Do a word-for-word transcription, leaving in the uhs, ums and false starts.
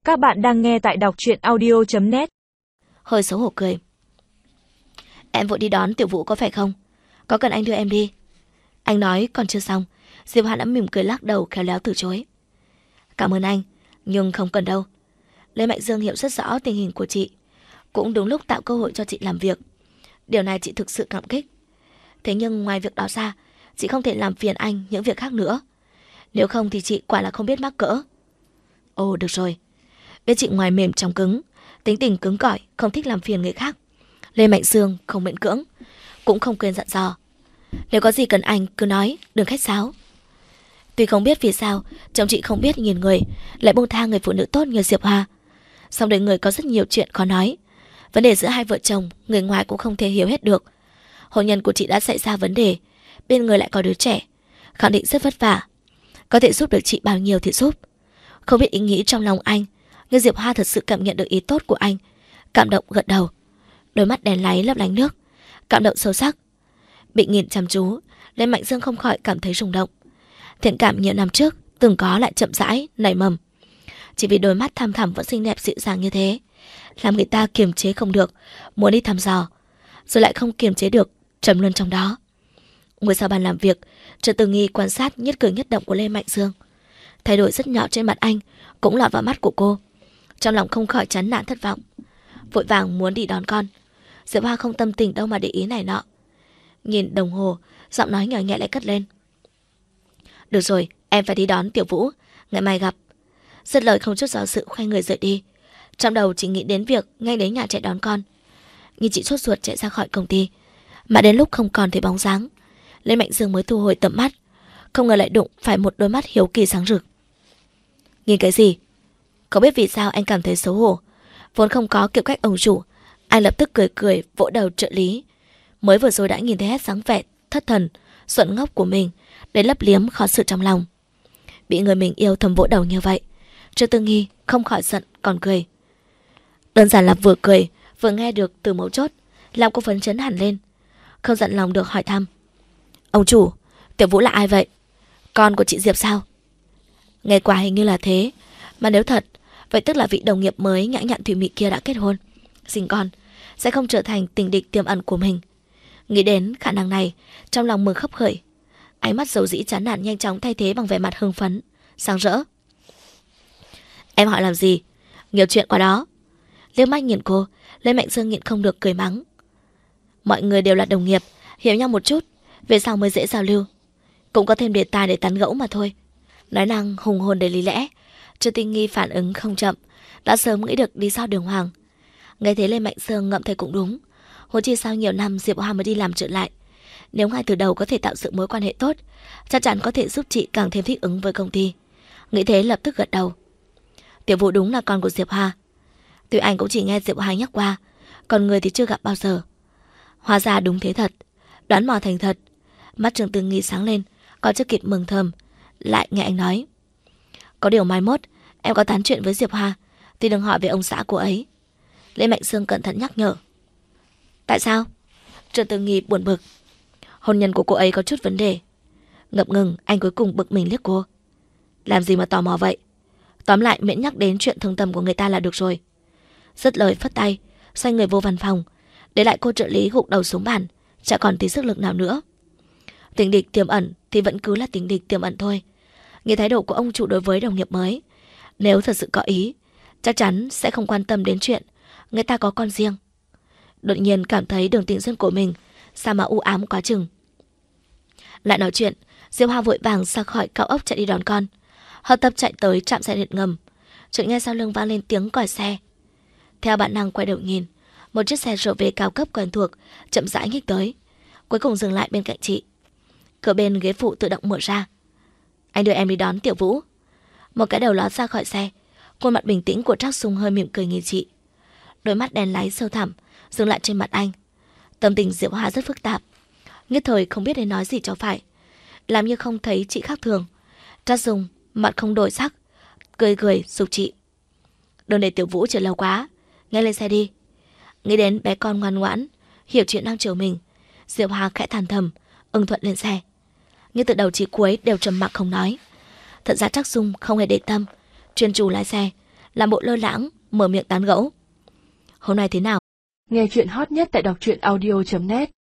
Các bạn đang nghe tại đọc truyện audio chấm net. Hơi xấu hổ cười. Em vội đi đón Tiểu Vũ có phải không? Có cần anh đưa em đi? Anh nói còn chưa xong, Diệp Hoa đã mỉm cười lắc đầu khéo léo từ chối. Cảm ơn anh, nhưng không cần đâu. Lê Mạnh Dương hiểu rất rõ tình hình của chị, cũng đúng lúc tạo cơ hội cho chị làm việc. Điều này chị thực sự cảm kích. Thế nhưng ngoài việc đó ra, chị không thể làm phiền anh những việc khác nữa. Nếu không thì chị quả là không biết mắc cỡ. Ồ được rồi. Biết chị ngoài mềm trong cứng, tính tình cứng cỏi, không thích làm phiền người khác. Lê Mạnh Dương không miễn cưỡng, cũng không quên dặn dò. Nếu có gì cần anh cứ nói, đừng khách sáo. Tuy không biết vì sao chồng chị không biết nhìn người, lại buông tha người phụ nữ tốt như Diệp Hoa. Song đời người có rất nhiều chuyện khó nói. Vấn đề giữa hai vợ chồng, người ngoài cũng không thể hiểu hết được. Hôn nhân của chị đã xảy ra vấn đề, bên người lại có đứa trẻ, khẳng định rất vất vả. Có thể giúp được chị bao nhiêu thì giúp. Không biết ý nghĩ trong lòng anh, nhưng Diệp Hoa thật sự cảm nhận được ý tốt của anh. Cảm động gật đầu, đôi mắt đèn láy lấp lánh nước, cảm động sâu sắc. Bị nhìn chăm chú, Lê Mạnh Dương không khỏi cảm thấy rung động. Thiện cảm nhiều năm trước từng có lại chậm rãi nảy mầm. Chỉ vì đôi mắt thăm thẳm vẫn xinh đẹp dịu dàng như thế, làm người ta kiềm chế không được, muốn đi thăm dò, rồi lại không kiềm chế được, trầm luân trong đó. Ngồi sau bàn làm việc, Trần Tử Nghi quan sát nhất cử nhất động của Lê Mạnh Dương. Thay đổi rất nhỏ trên mặt anh cũng lọt vào mắt của cô. Trong lòng không khỏi chán nản thất vọng, vội vàng muốn đi đón con. Diệp Hoa không tâm tình đâu mà để ý này nọ. Nhìn đồng hồ, giọng nói nhỏ nhẹ lại cất lên. Được rồi, em phải đi đón Tiểu Vũ, ngày mai gặp. Dứt lời không chút do dự khoay người rời đi. Trong đầu chỉ nghĩ đến việc ngay đến nhà chạy đón con. Nhìn chị sốt ruột chạy ra khỏi công ty, mà đến lúc không còn thấy bóng dáng, Lê Mạnh Dương mới thu hồi tầm mắt. Không ngờ lại đụng phải một đôi mắt hiếu kỳ sáng rực. Nhìn cái gì? Không biết vì sao anh cảm thấy xấu hổ. Vốn không có kiểu cách ông chủ, anh lập tức cười cười vỗ đầu trợ lý. Mới vừa rồi đã nhìn thấy hết dáng vẻ thất thần, xuẩn ngốc của mình, để lấp liếm khó xử trong lòng. Bị người mình yêu thầm vỗ đầu như vậy, Trương Tư Nghi không khỏi giận còn cười. Đơn giản là vừa cười vừa nghe được từ mấu chốt, làm cô phấn chấn hẳn lên. Không giận lòng được hỏi thăm. Ông chủ, Tiểu Vũ là ai vậy? Con của chị Diệp sao? Nghe qua hình như là thế, mà nếu thật, vậy tức là vị đồng nghiệp mới nhã nhặn thủy mị kia đã kết hôn, sinh con, sẽ không trở thành tình địch tiềm ẩn của mình. Nghĩ đến khả năng này, trong lòng mừng khấp khởi. Ánh mắt dầu dĩ chán nản nhanh chóng thay thế bằng vẻ mặt hưng phấn, sáng rỡ. Em hỏi làm gì? Nhiều chuyện quá đó. Liếc mắt nhìn cô, Lê Mạnh Dương nhịn không được cười mắng. Mọi người đều là đồng nghiệp, hiểu nhau một chút, về sau mới dễ giao lưu. Cũng có thêm đề tài để tán gẫu mà thôi. Nói năng hùng hồn để lý lẽ, Trương Tinh Nghi phản ứng không chậm, đã sớm nghĩ được lý do đường hoàng. Nghe thấy Lê Mạnh Dương ngậm thấy cũng đúng. Huống chi sau nhiều năm Diệp Hoa mới đi làm trở lại, nếu ngay từ đầu có thể tạo sự mối quan hệ tốt, chắc chắn có thể giúp chị càng thêm thích ứng với công ty. Nghĩ thế lập tức gật đầu. Tiểu Vũ đúng là con của Diệp Hoa. Tuy anh cũng chỉ nghe Diệp Hoa nhắc qua, còn người thì chưa gặp bao giờ. Hóa ra đúng thế thật, đoán mò thành thật. Mắt Trương Tư Nghi sáng lên, còn chưa kịp mừng thầm, lại nghe anh nói. Có điều mai mốt em có tán chuyện với Diệp Hoa thì đừng hỏi về ông xã của ấy. Lê Mạnh Dương cẩn thận nhắc nhở. Tại sao? Trương Tư Nghi buồn bực. Hôn nhân của cô ấy có chút vấn đề. Ngập ngừng, anh cuối cùng bực mình liếc cô. Làm gì mà tò mò vậy? Tóm lại miễn nhắc đến chuyện thương tâm của người ta là được rồi. Dứt lời phất tay, xoay người vô văn phòng, để lại cô trợ lý gục đầu xuống bàn, chả còn tí sức lực nào nữa. Tình địch tiềm ẩn thì vẫn cứ là tình địch tiềm ẩn thôi. Nghe thái độ của ông chủ đối với đồng nghiệp mới, nếu thật sự có ý, chắc chắn sẽ không quan tâm đến chuyện người ta có con riêng. Đột nhiên cảm thấy đường tình duyên của mình sao mà u ám quá chừng. Lại nói chuyện, Diệp Hoa vội vàng ra khỏi cao ốc chạy đi đón con. Hợp tập chạy tới trạm xe điện ngầm, chợt nghe sau lưng vang lên tiếng còi xe. Theo bản năng quay đầu nhìn, một chiếc xe rô vê cao cấp quen thuộc chậm rãi nhích tới, cuối cùng dừng lại bên cạnh chị. Cửa bên ghế phụ tự động mở ra. Anh đưa em đi đón Tiểu Vũ. Một cái đầu ló ra khỏi xe, khuôn mặt bình tĩnh của Trác Sung hơi mỉm cười nhìn chị. Đôi mắt đen láy sâu thẳm dừng lại trên mặt anh. Tâm tình Diệp Hoa rất phức tạp, nhất thời không biết nên nói gì cho phải. Làm như không thấy chị khác thường, Trác Sung mặt không đổi sắc, cười cười giục chị. Đừng để Tiểu Vũ chờ lâu quá, nhanh lên xe đi. Nghĩ đến bé con ngoan ngoãn, hiểu chuyện đang chờ mình, Diệp Hoa khẽ than thầm, ưng thuận lên xe. Nhưng từ đầu chí cuối đều trầm mặc không nói. Thật ra Trác Sung không hề để tâm, chuyên chú lái xe, làm bộ lơ lãng, mở miệng tán gẫu. Hôm nay thế nào? Nghe chuyện hot nhất tại đọc truyện audio chấm net